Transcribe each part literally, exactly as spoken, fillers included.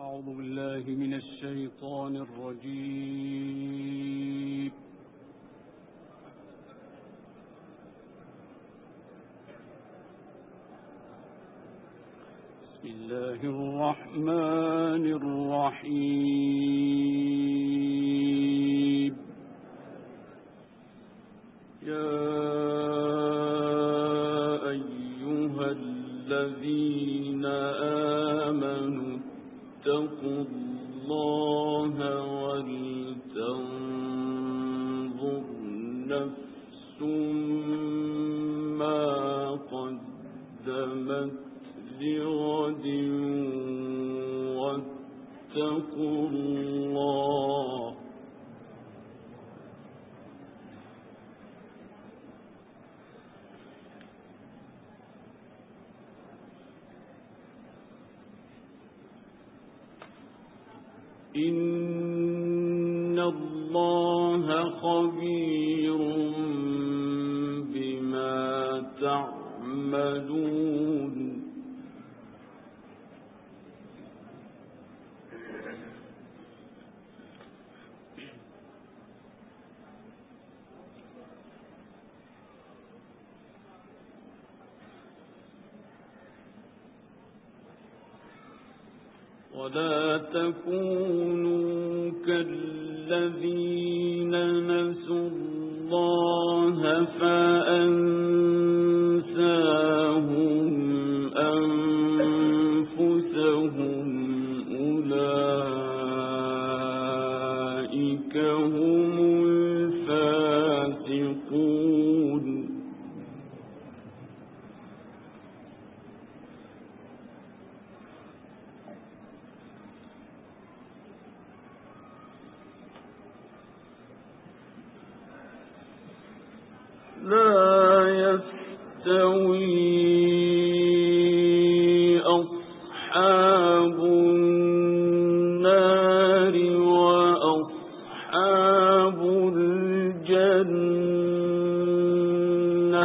أعوذ بالله من الشيطان الرجيم. بسم الله الرحمن الرحيم. يا أيها الذين آمنوا اتقوا الله ولتنظر نفس ما قدمت لغد واتقوا الله إن الله خبير بما تعملون. ولا تكونوا كالذين نسوا الله فأنساهم أنفسهم أولئك هم الفاسقون. لا يستوي أصحاب النار وأصحاب الجنة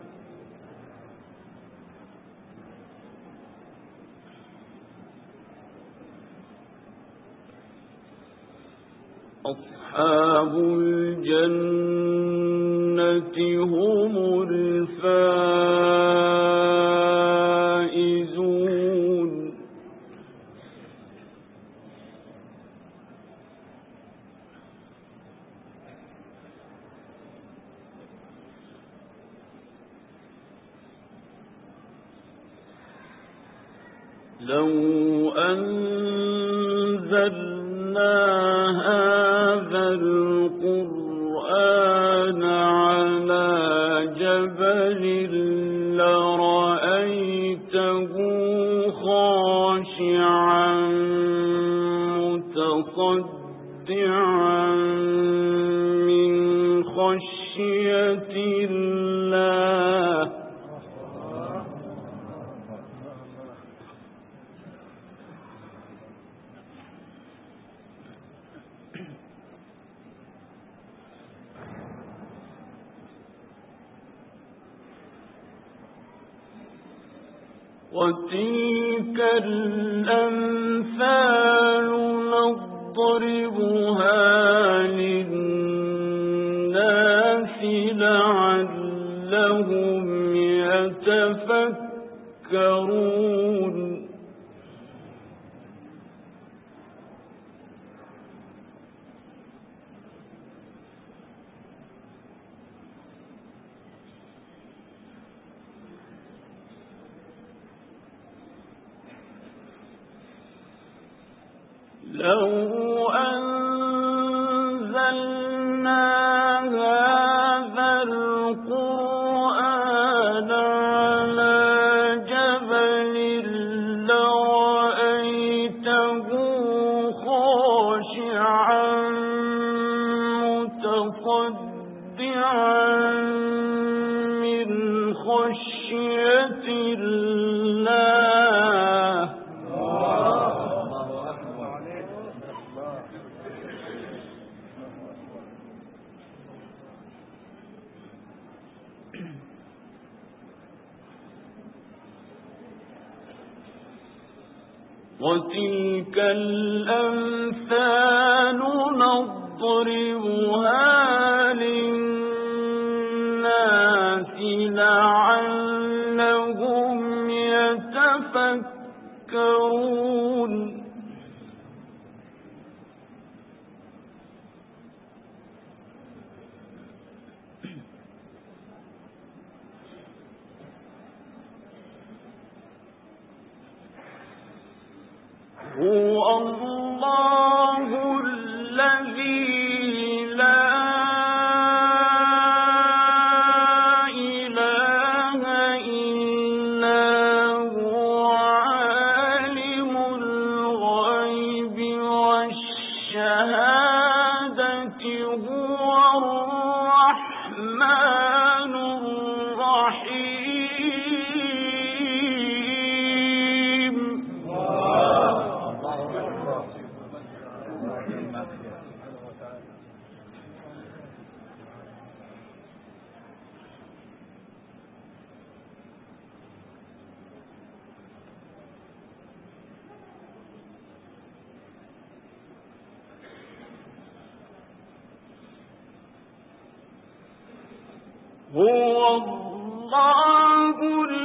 أصحاب الجنة هم الفائزون. لو أنزلنا هذا القرآن على جبل لرأيته خاشعا متصدعا من خشية الله. وتلك الأمثال نضربها للناس لعلهم يتفكرون. لو أنزلنا هذا القرآن على جبل لرأيته خاشعا متصدعا من خشية الله. وتلك الأمثال نضربها للناس لعلهم يتفكرون هو الله الذي لا إله إلا هو عالم الغيب والشهادة هو الرحمن الرحيم هو الله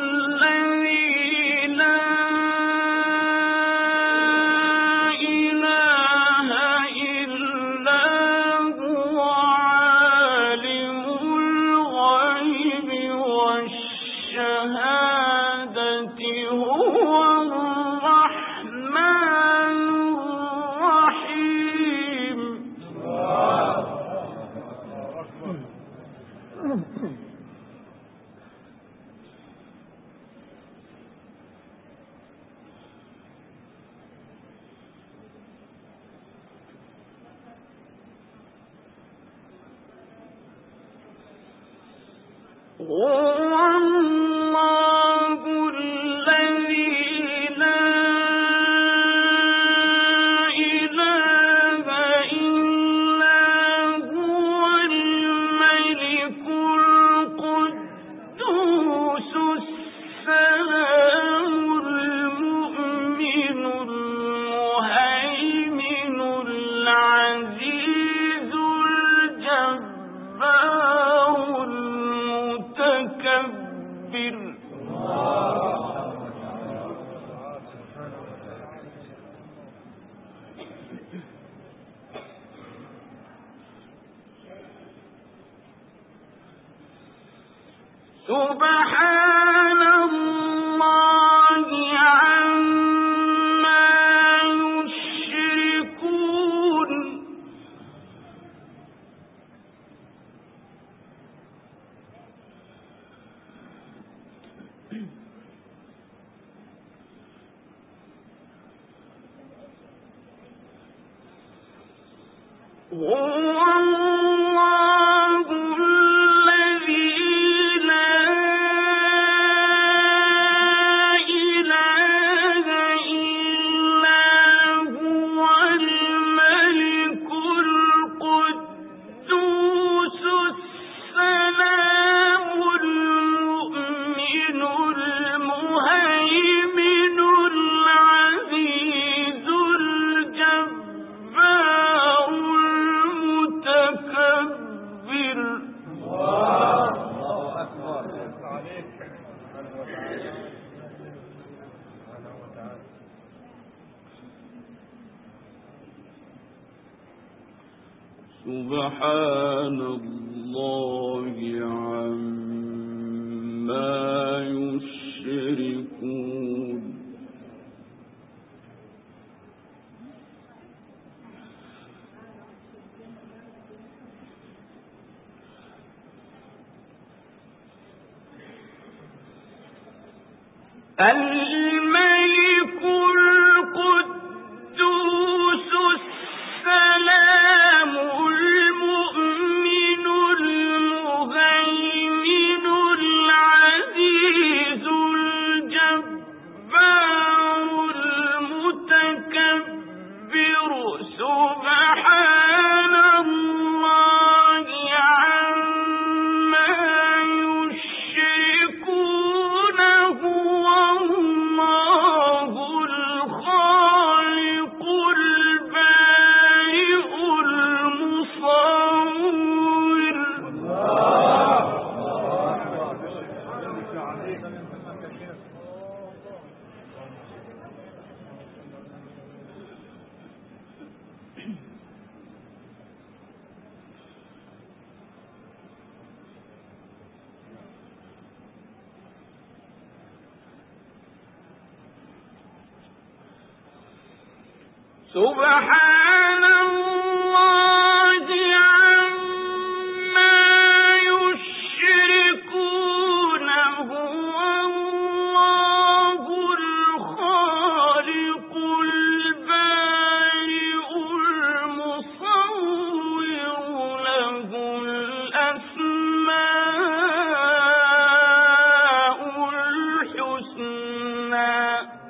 الذي لا إله إلا هو عالم الغيب والشهادة هو الرحمن الرحيم هو الله الذي لا إله إلا هو الملك القدوس السلام المؤمن المهيمن العزيز الجبار المتكبر سبحان الله عما يشركون هو الله الذي لا إله إلا هو الملك القدوس السلام المؤمن المهيمن العزيز الجبار المتكبر سبحان الله عما يشركون الملك القدوس السلام المؤمن المهيمن العزيز الجبار المتكبر سبحان الله عما يشركون هو الله سبحان الله عما يشركون هو الله الخالق البارئ المصور له الأسماء الحسنى.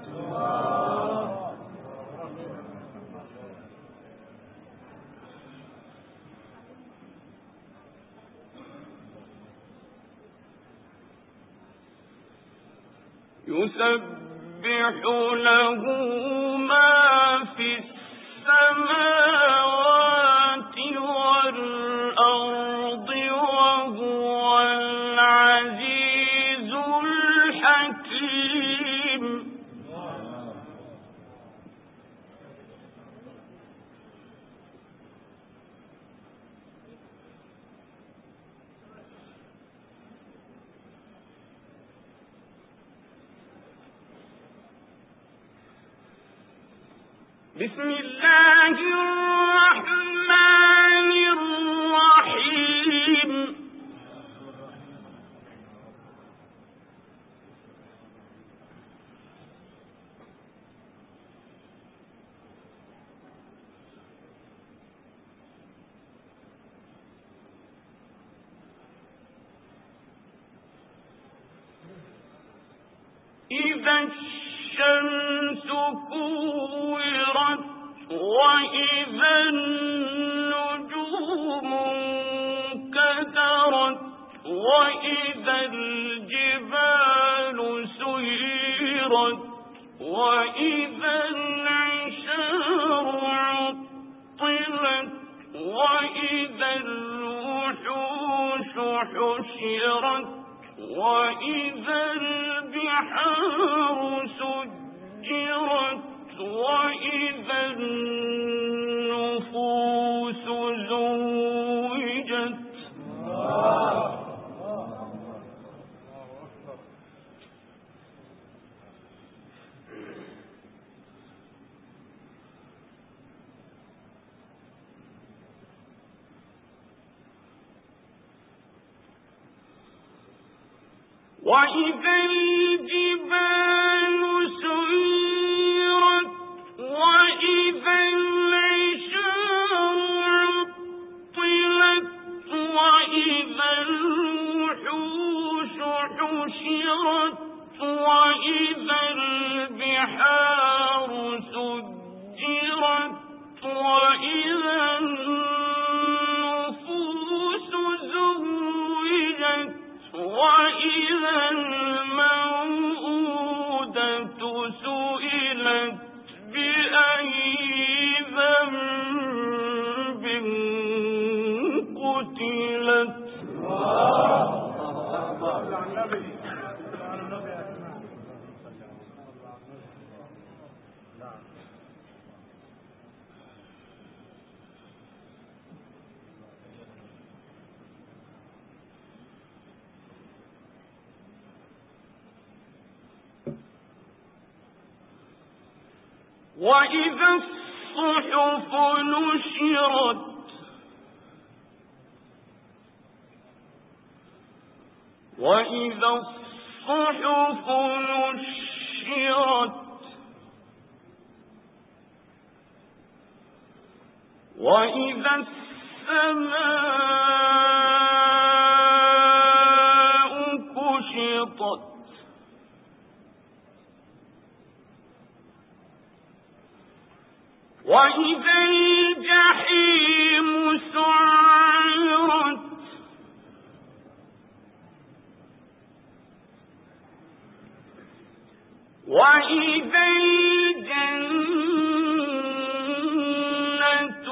يسبح له ما في السماوات والأرض وهو العزيز الحكيم. بسم الله الرحمن الرحيم. إذا الشمس كورت وإذا النجوم انكدرت وإذا الجبال سيرت وإذا العشار عطلت وإذا الوحوش حشرت وإذا البحار سجرت وإذا النفوس زوجت. وإذا الجبال سيرت وإذا العشار عطلت وإذا الوحوش حشرت وإذا البحار سجرت وإذا النفوس زوجت وإذا الموءودة سئلت بأي ذنب قتلت. وإذا الصحف نشرت وإذا الصحف نشرت وإذا السماء كشطت وإذا الجحيم سعرت وإذا الجنة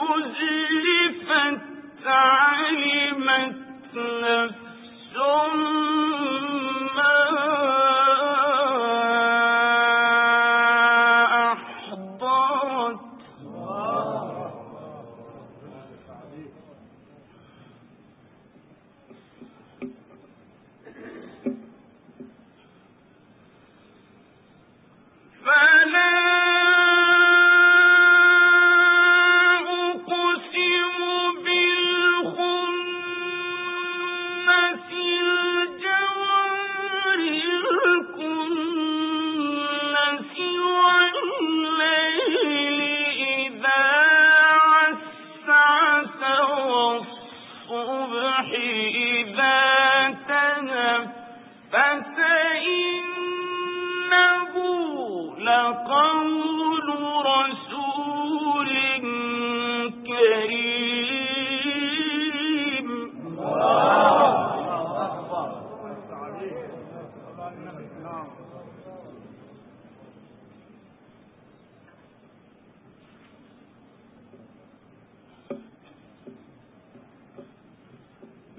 أزلفت علمت نفس ما فلا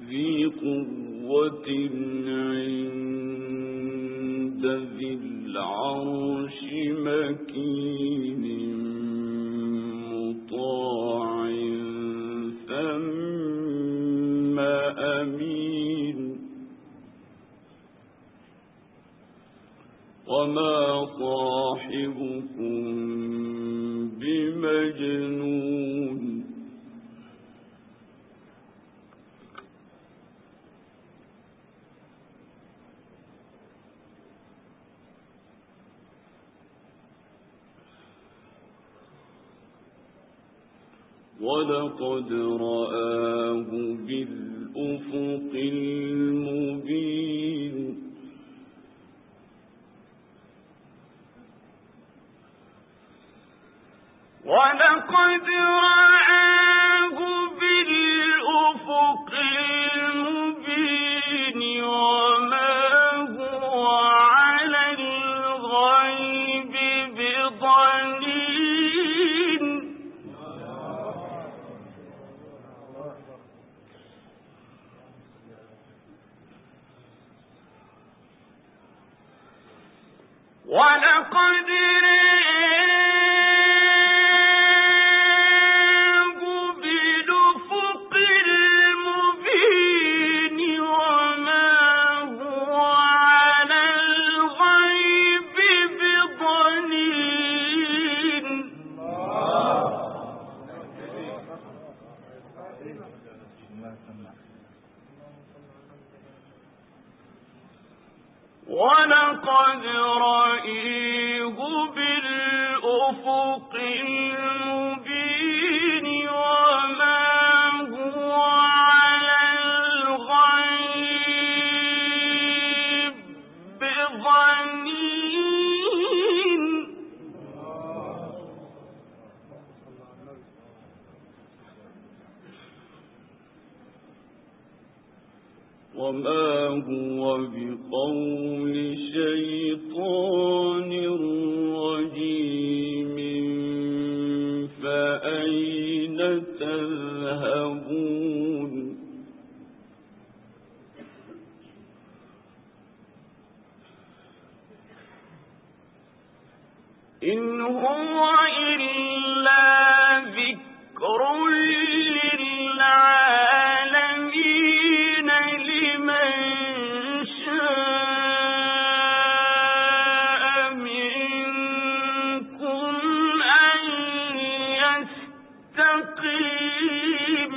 ذي قوة عند ذي العرش مكين مطاع ثم أمين وما صاحبكم بمجنون ولقد رآه بالأفق المبين ولقد رآه بالأفق المبين وما هو على الغيب بضنين ولقد رآه بالأفق المبين وما هو على الغيب بضنين ولقد رآه بالأفق المبين وما هو على الغيب بضنين وما هو بقول شيطان رجيم فأين تذهبون إن هو إلا ذكر للعالمين لمن شاء منكم أن يستقيم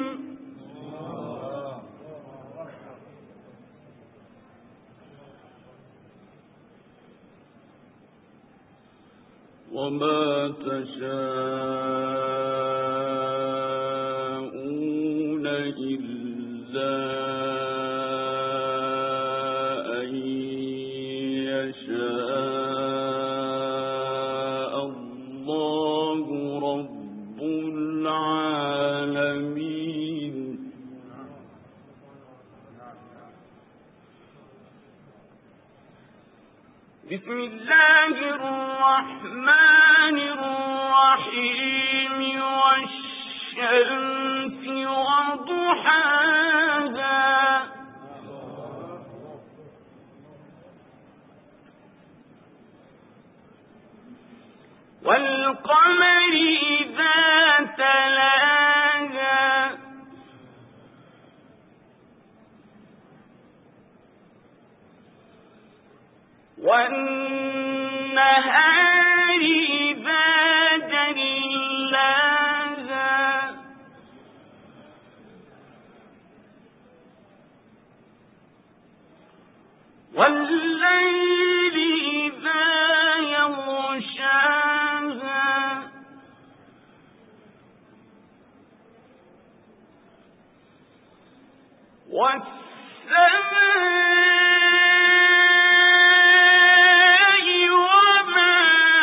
وما تشاءون إلا أن يشاء الله رب العالمين بسم الله الرحمن الرحيم والشمس وضحاها والقمر إذا تلاها والنهار إذا جلاها والليل إذا يغشاها والسماء وما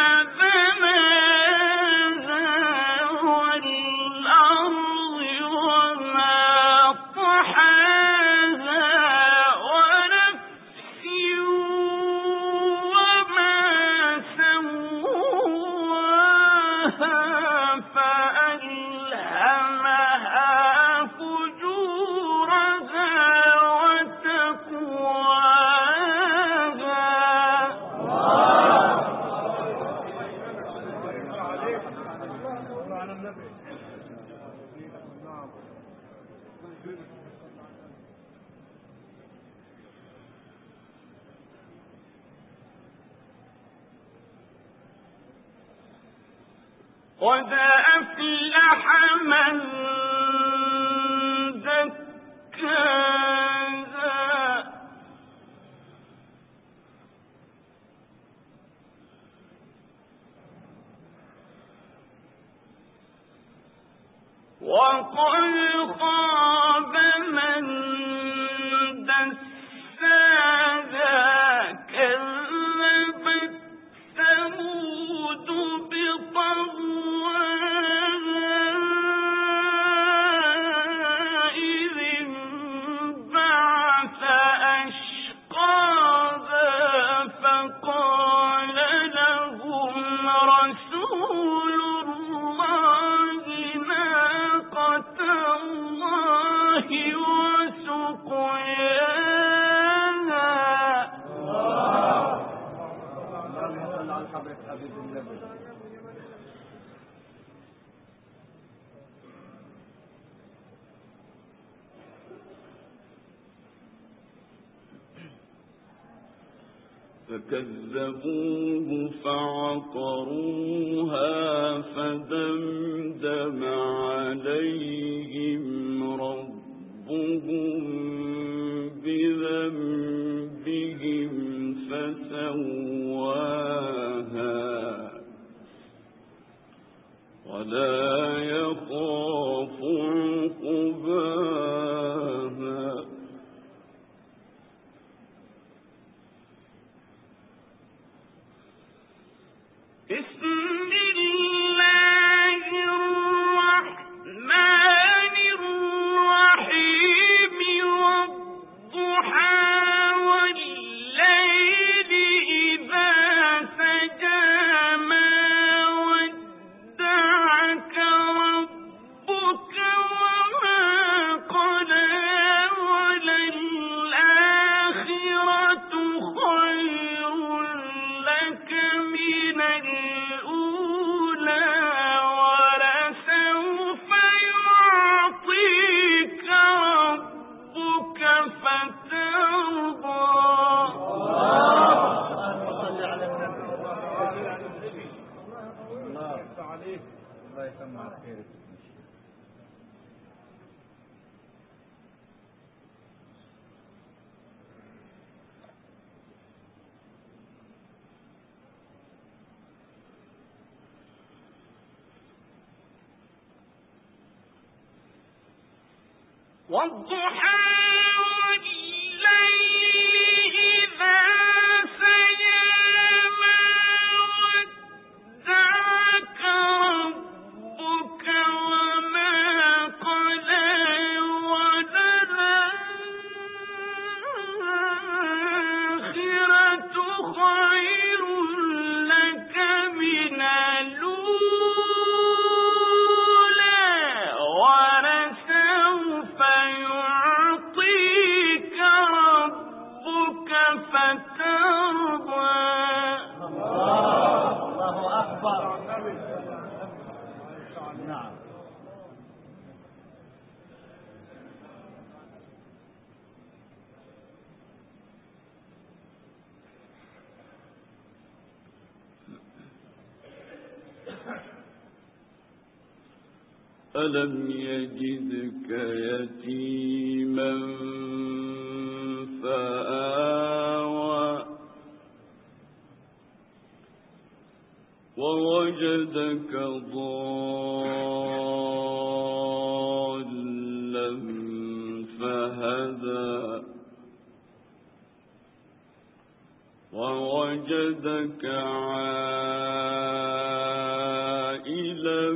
بناها والأرض وما طحاها ونفس وما سواها فألهمها فجورها قد أفلح من زكاها وقد خاب من دساها كذبت ثمود بطغواها إذ انبعث أشقاها فقال لهم رسول الله ناقة الله وسقياها فكذبوه فعقروها فدمدم عليهم ربهم بذنبهم فسواها ولا يخاف عقباها بسم الله الرحمن الرحيم والضحى والليل إذا سجى ما ودعك ربك وما قلى وللآخرة خير لك من الأولى ولسوف يعطيك ربك فترضى الله عليك الله يسمع خيرك والضحى والليل إذا سجى ما ودعك ربك وما قلى وللآخرة خير لك من الأولى ولسوف يعطيك ربك فترضى الله أكبر نعم ألم يجدك يتيما فآوى ووجدك ضالا فهدى ووجدك عائلا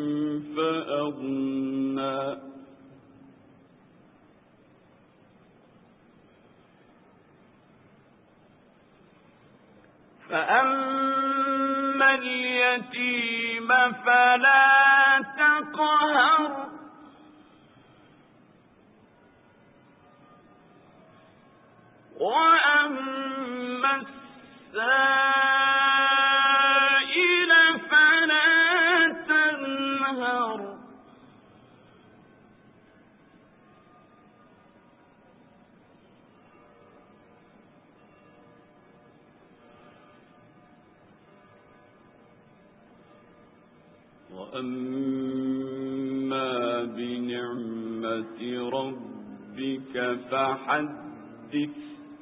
فأغنى فأما اليتيم فلا تقهر وأما السائل فلا تنهر وأما بنعمة ربك فحدث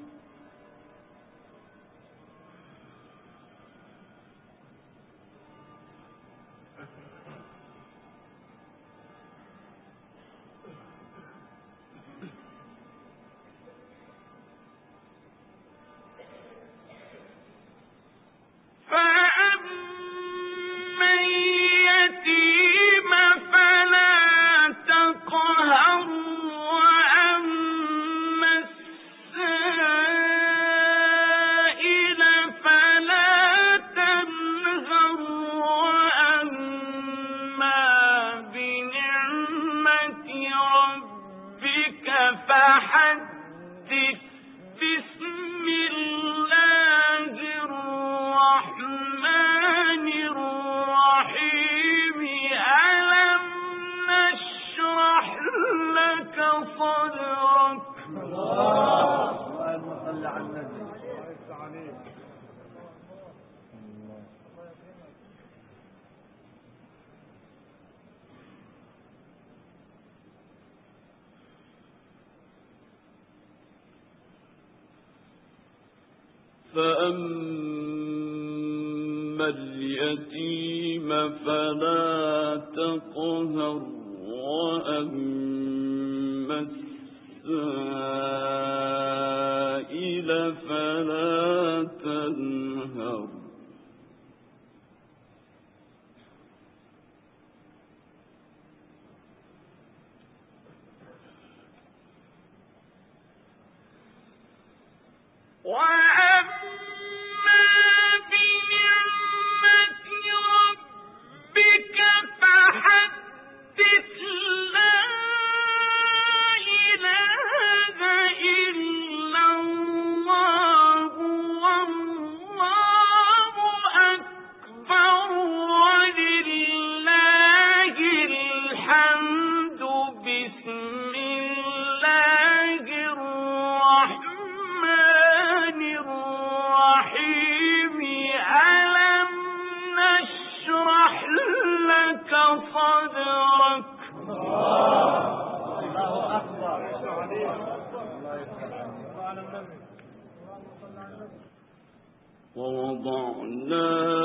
فحدث بسم الله الرحمن الرحيم ألم نشرح لك صدرك اللهم صل على النبي عليه. فأما اليتيم فلا تقهر وأما السائل فلا تنهر ووضعنا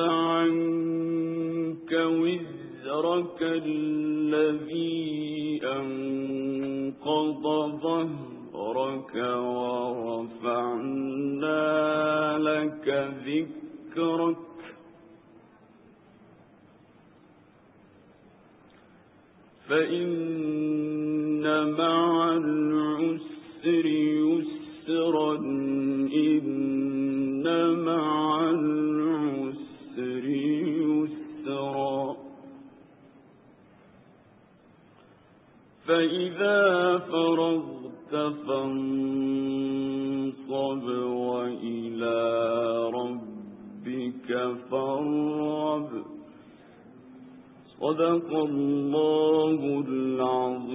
عنك وزرك الذي أنقض ظهرك ورفعنا لك ذكرك فإن مع العسر يسرا إن مع العسر يسرا فإذا فرغت فانصب وإلى ربك فارغب صدق الله العظيم.